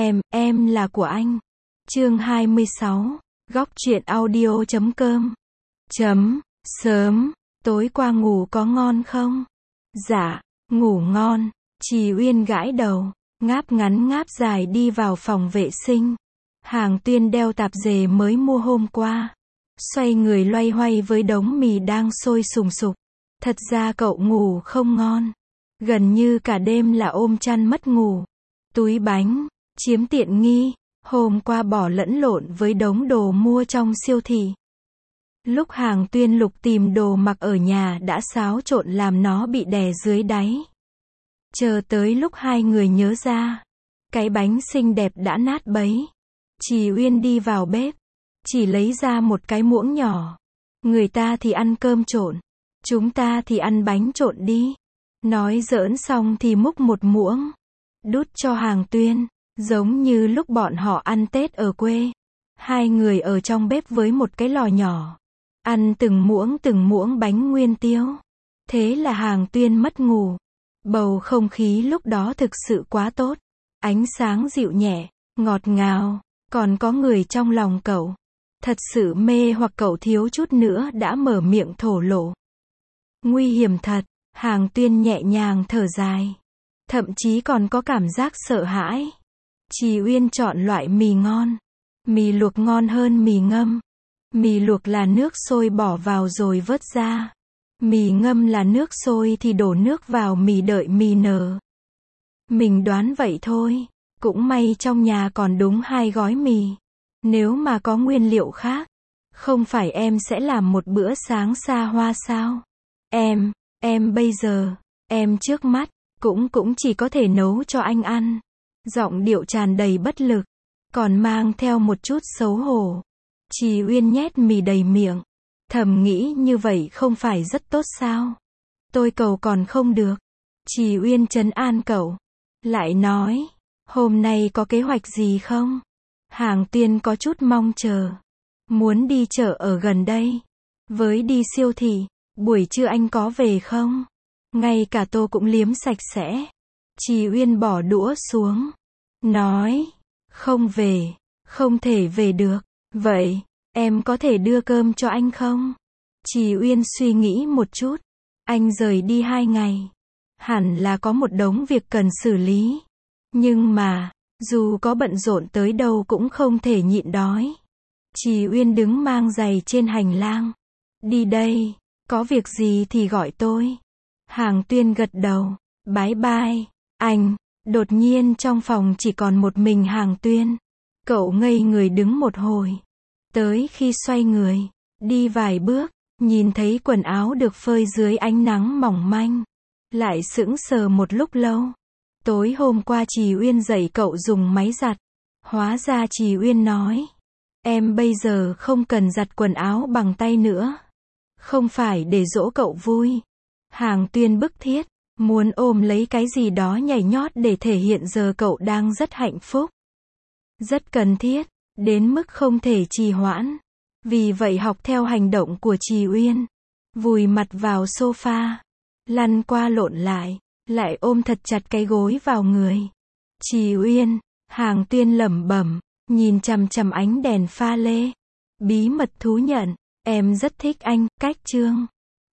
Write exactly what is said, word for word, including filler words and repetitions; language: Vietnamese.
Em, em là của anh. Chương hai mươi sáu. Góc truyện audio chấm com. Chấm, sớm, tối qua ngủ có ngon không? Dạ, ngủ ngon. Trì Uyên gãi đầu, ngáp ngắn ngáp dài đi vào phòng vệ sinh. Hàng Tuyên đeo tạp dề mới mua hôm qua. Xoay người loay hoay với đống mì đang sôi sùng sục. Thật ra cậu ngủ không ngon. Gần như cả đêm là ôm chăn mất ngủ. Túi bánh, chiếm tiện nghi, hôm qua bỏ lẫn lộn với đống đồ mua trong siêu thị. Lúc Hàng Tuyên lục tìm đồ mặc ở nhà đã xáo trộn làm nó bị đè dưới đáy. Chờ tới lúc hai người nhớ ra, cái bánh xinh đẹp đã nát bấy. Trì Uyên đi vào bếp, chỉ lấy ra một cái muỗng nhỏ. Người ta thì ăn cơm trộn, chúng ta thì ăn bánh trộn đi. Nói giỡn xong thì múc một muỗng, đút cho Hàng Tuyên, giống như lúc bọn họ ăn Tết ở quê. Hai người ở trong bếp với một cái lò nhỏ, ăn từng muỗng từng muỗng bánh nguyên tiêu. Thế là Hàng Tuyên mất ngủ. Bầu không khí lúc đó thực sự quá tốt. Ánh sáng dịu nhẹ, ngọt ngào, còn có người trong lòng cậu. Thật sự mê hoặc cậu thiếu chút nữa đã mở miệng thổ lộ. Nguy hiểm thật, Hàng Tuyên nhẹ nhàng thở dài. Thậm chí còn có cảm giác sợ hãi. Trì Uyên chọn loại mì ngon. Mì luộc ngon hơn mì ngâm. Mì luộc là nước sôi bỏ vào rồi vớt ra. Mì ngâm là nước sôi thì đổ nước vào mì đợi mì nở. Mình đoán vậy thôi. Cũng may trong nhà còn đúng hai gói mì. Nếu mà có nguyên liệu khác, không phải em sẽ làm một bữa sáng xa hoa sao? Em, em bây giờ, em trước mắt, cũng cũng chỉ có thể nấu cho anh ăn. Giọng điệu tràn đầy bất lực, còn mang theo một chút xấu hổ. Trì Uyên nhét mì đầy miệng, thầm nghĩ như vậy không phải rất tốt sao? Tôi cầu còn không được. Trì Uyên trấn an cậu, lại nói, hôm nay có kế hoạch gì không? Hàng Tuyên có chút mong chờ. Muốn đi chợ ở gần đây. Với đi siêu thị, buổi trưa anh có về không? Ngay cả tô cũng liếm sạch sẽ. Trì Uyên bỏ đũa xuống, nói, không về, không thể về được. Vậy, em có thể đưa cơm cho anh không? Trì Uyên suy nghĩ một chút. Anh rời đi hai ngày. Hẳn là có một đống việc cần xử lý. Nhưng mà, dù có bận rộn tới đâu cũng không thể nhịn đói. Trì Uyên đứng mang giày trên hành lang. Đi đây, có việc gì thì gọi tôi. Hàng Tuyên gật đầu, bái bai, anh. Đột nhiên trong phòng chỉ còn một mình Hàng Tuyên. Cậu ngây người đứng một hồi. Tới khi xoay người, đi vài bước, nhìn thấy quần áo được phơi dưới ánh nắng mỏng manh. Lại sững sờ một lúc lâu. Tối hôm qua Trì Uyên dạy cậu dùng máy giặt. Hóa ra Trì Uyên nói, em bây giờ không cần giặt quần áo bằng tay nữa. Không phải để dỗ cậu vui. Hàng Tuyên bức thiết, muốn ôm lấy cái gì đó nhảy nhót để thể hiện giờ cậu đang rất hạnh phúc. Rất cần thiết, đến mức không thể trì hoãn. Vì vậy học theo hành động của Trì Uyên. Vùi mặt vào sofa, lăn qua lộn lại, lại ôm thật chặt cái gối vào người. Trì Uyên, Hàng Tuyên lẩm bẩm, nhìn chằm chằm ánh đèn pha lê. Bí mật thú nhận, em rất thích anh, cách chương.